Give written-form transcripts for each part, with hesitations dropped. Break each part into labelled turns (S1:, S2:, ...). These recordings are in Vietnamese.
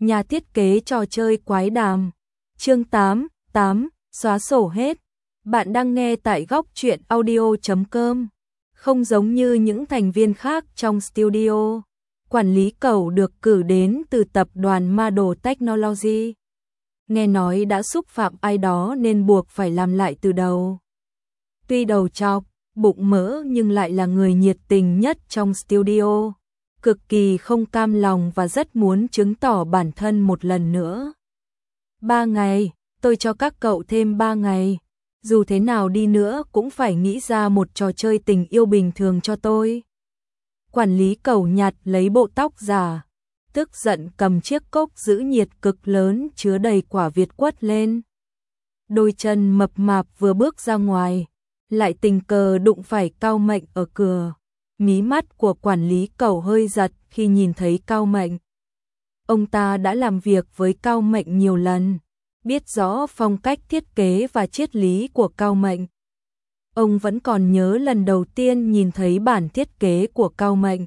S1: Nhà thiết kế trò chơi quái đàm. Chương 8, xóa sổ hết. Bạn đang nghe tại góc truyện audio.com. Không giống như những thành viên khác trong studio, quản lý Cẩu được cử đến từ tập đoàn Marble Technology. Nghe nói đã xúc phạm ai đó nên buộc phải làm lại từ đầu. Tuy đầu trọc, bụng mỡ nhưng lại là người nhiệt tình nhất trong studio, cực kỳ không cam lòng và rất muốn chứng tỏ bản thân một lần nữa. 3 ngày, tôi cho các cậu thêm 3 ngày. Dù thế nào đi nữa cũng phải nghĩ ra một trò chơi tình yêu bình thường cho tôi. Quản lý Cẩu nhặt lấy bộ tóc giả, tức giận cầm chiếc cốc giữ nhiệt cực lớn chứa đầy quả Việt quất lên. Đôi chân mập mạp vừa bước ra ngoài, lại tình cờ đụng phải Cao Mệnh ở cửa. Mí mắt của quản lý Cẩu hơi giật khi nhìn thấy Cao Mệnh. Ông ta đã làm việc với Cao Mệnh nhiều lần, biết rõ phong cách thiết kế và triết lý của Cao Mệnh. Ông vẫn còn nhớ lần đầu tiên nhìn thấy bản thiết kế của Cao Mệnh.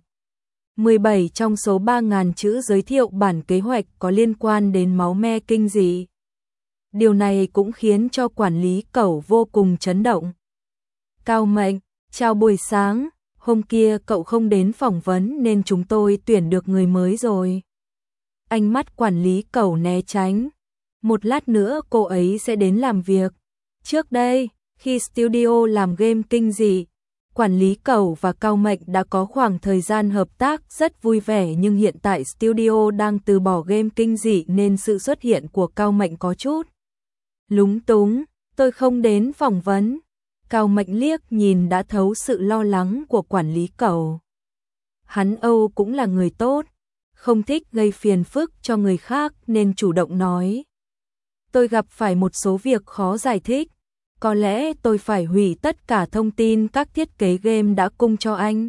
S1: 17 trong số 3.000 chữ giới thiệu bản kế hoạch có liên quan đến máu me kinh dị. Điều này cũng khiến cho quản lý Cẩu vô cùng chấn động. Cao Mệnh, chào buổi sáng, hôm kia cậu không đến phỏng vấn nên chúng tôi tuyển được người mới rồi. Ánh mắt quản lý Cẩu né tránh. Một lát nữa cô ấy sẽ đến làm việc. Trước đây, khi studio làm game kinh dị, quản lý Cẩu và Cao Mệnh đã có khoảng thời gian hợp tác rất vui vẻ, nhưng hiện tại studio đang từ bỏ game kinh dị nên sự xuất hiện của Cao Mệnh có chút lúng túng. Tôi không đến phỏng vấn. Cao Mệnh liếc nhìn đã thấu sự lo lắng của quản lý Cẩu. Hắn Âu cũng là người tốt, không thích gây phiền phức cho người khác nên chủ động nói. Tôi gặp phải một số việc khó giải thích, có lẽ tôi phải hủy tất cả thông tin các thiết kế game đã cung cho anh.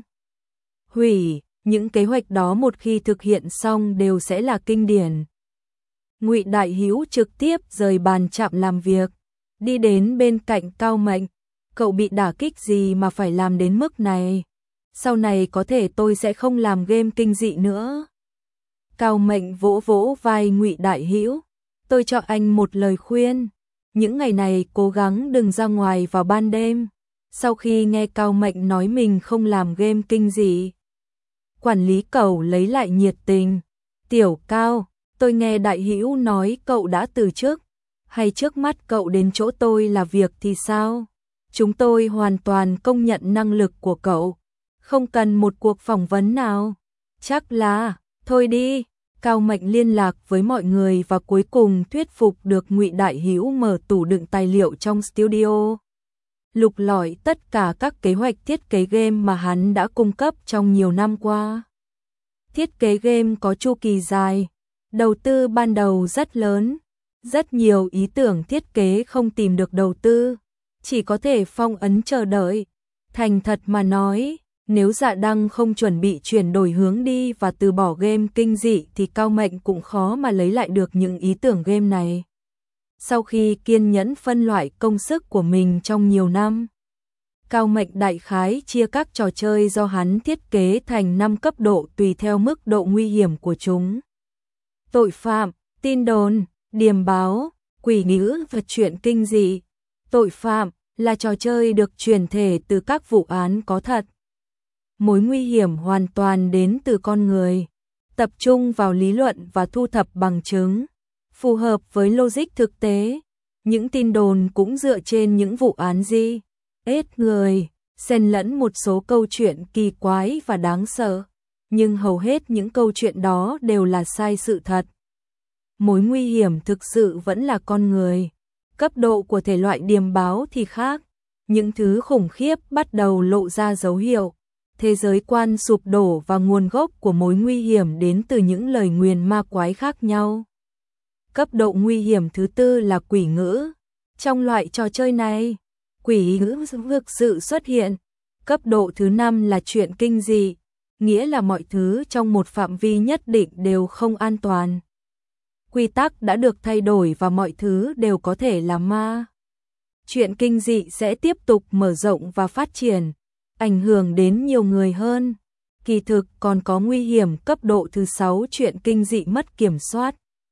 S1: Hủy, những kế hoạch đó một khi thực hiện xong đều sẽ là kinh điển. Ngụy Đại Hữu trực tiếp rời bàn chạm làm việc, đi đến bên cạnh Cao Mệnh. Cậu bị đả kích gì mà phải làm đến mức này? Sau này có thể tôi sẽ không làm game kinh dị nữa. Cao Mệnh vỗ vỗ vai Ngụy Đại Hữu. Tôi cho anh một lời khuyên. Những ngày này cố gắng đừng ra ngoài vào ban đêm. Sau khi nghe Cao Mệnh nói mình không làm game kinh dị, quản lý Cẩu lấy lại nhiệt tình. Tiểu Cao, tôi nghe Đại Hữu nói cậu đã từ chức. Hay trước mắt cậu đến chỗ tôi là việc thì sao? Chúng tôi hoàn toàn công nhận năng lực của cậu, không cần một cuộc phỏng vấn nào. Chắc là, thôi đi. Cao Mệnh liên lạc với mọi người và cuối cùng thuyết phục được Ngụy Đại Hữu mở tủ đựng tài liệu trong studio, lục lọi tất cả các kế hoạch thiết kế game mà hắn đã cung cấp trong nhiều năm qua. Thiết kế game có chu kỳ dài, đầu tư ban đầu rất lớn, rất nhiều ý tưởng thiết kế không tìm được đầu tư, chỉ có thể phong ấn chờ đợi. Thành thật mà nói, nếu Dạ Đăng không chuẩn bị chuyển đổi hướng đi và từ bỏ game kinh dị thì Cao Mệnh cũng khó mà lấy lại được những ý tưởng game này. Sau khi kiên nhẫn phân loại công sức của mình trong nhiều năm, Cao Mệnh đại khái chia các trò chơi do hắn thiết kế thành 5 cấp độ tùy theo mức độ nguy hiểm của chúng. Tội phạm, tin đồn, điềm báo, quỷ ngữ và truyện kinh dị. Tội phạm là trò chơi được chuyển thể từ các vụ án có thật. Mối nguy hiểm hoàn toàn đến từ con người, tập trung vào lý luận và thu thập bằng chứng, phù hợp với logic thực tế. Những tin đồn cũng dựa trên những vụ án giết người, xen lẫn một số câu chuyện kỳ quái và đáng sợ, nhưng hầu hết những câu chuyện đó đều là sai sự thật. Mối nguy hiểm thực sự vẫn là con người. Cấp độ của thể loại điềm báo thì khác, những thứ khủng khiếp bắt đầu lộ ra dấu hiệu. Thế giới quan sụp đổ và nguồn gốc của mối nguy hiểm đến từ những lời nguyền ma quái khác nhau. Cấp độ nguy hiểm thứ tư là quỷ ngữ. Trong loại trò chơi này, quỷ ngữ thực sự xuất hiện. Cấp độ thứ 5 là chuyện kinh dị, nghĩa là mọi thứ trong một phạm vi nhất định đều không an toàn. Quy tắc đã được thay đổi và mọi thứ đều có thể là ma. Chuyện kinh dị sẽ tiếp tục mở rộng và phát triển, ảnh hưởng đến nhiều người hơn. Kỳ thực còn có nguy hiểm cấp độ thứ 6, chuyện kinh dị mất kiểm soát.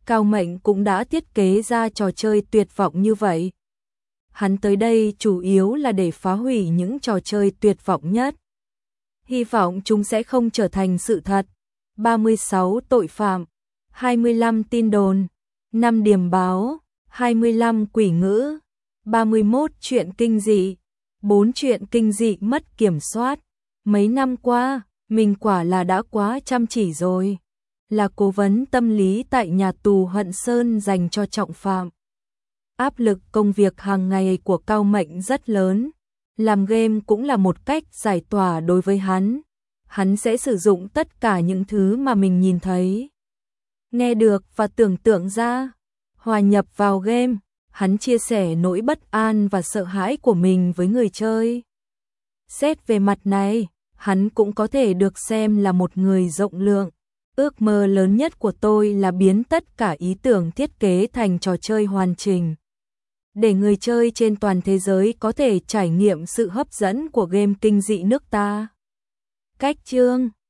S1: Cao Mệnh cũng đã thiết kế ra trò chơi tuyệt vọng như vậy. Hắn tới đây chủ yếu là để phá hủy những trò chơi tuyệt vọng nhất. Hy vọng chúng sẽ không trở thành sự thật. 36 tội phạm, 25 tin đồn, 5 điểm báo, 25 quỷ ngữ, 31 chuyện kinh dị, 4 chuyện kinh dị mất kiểm soát. Mấy năm qua, mình quả là đã quá chăm chỉ rồi. Là cố vấn tâm lý tại nhà tù Hận Sơn dành cho trọng phạm. Áp lực công việc hàng ngày của Cao Mệnh rất lớn. Làm game cũng là một cách giải tỏa đối với hắn. Hắn sẽ sử dụng tất cả những thứ mà mình nhìn thấy, nghe được và tưởng tượng ra, hòa nhập vào game. Hắn chia sẻ nỗi bất an và sợ hãi của mình với người chơi. Xét về mặt này, hắn cũng có thể được xem là một người rộng lượng. Ước mơ lớn nhất của tôi là biến tất cả ý tưởng thiết kế thành trò chơi hoàn chỉnh, để người chơi trên toàn thế giới có thể trải nghiệm sự hấp dẫn của game kinh dị nước ta. Cách chương